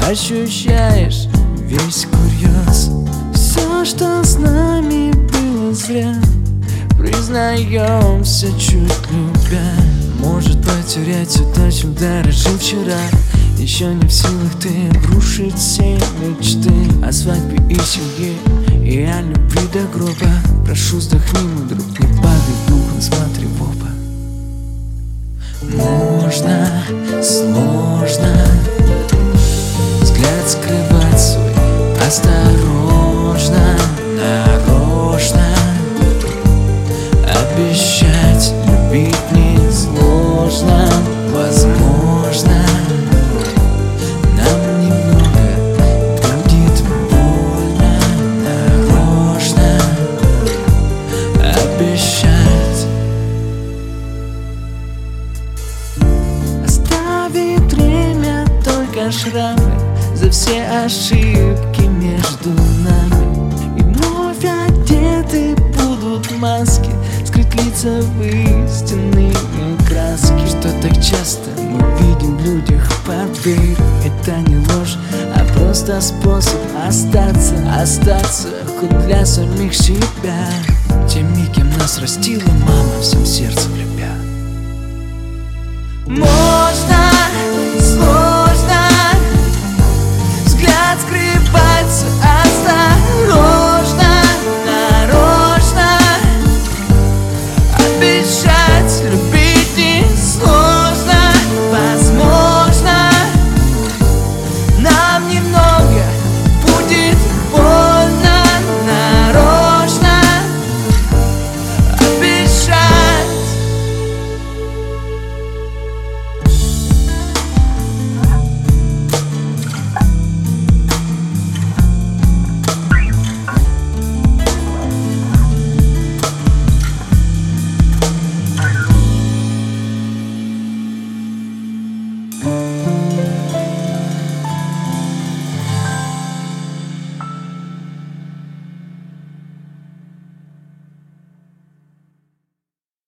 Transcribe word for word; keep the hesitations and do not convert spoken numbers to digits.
ощущаешь весь курьез. Все, что с нами было зря, признаемся, чуть любя. Может потерять все то, чем дорожил вчера. Еще не в силах ты обрушить все мечты о свадьбе и семье, и о любви до гроба. Прошу, вздохни, мой друг, не падай духом, смотри в оба. Можно, сложно взгляд скрывать свой, осторожно, нарочно обещать любить несложно. Возможно, нам немного будет больно, нарочно обещать. Оставит время только шрамы за все ошибки между нами, и вновь одеты будут маски, скрыть лица в истинные краски. Что так часто мы видим в людях, поверь, это не ложь, а просто способ остаться, остаться хоть для самих себя, теми, кем нас растила мама, всем сердцем.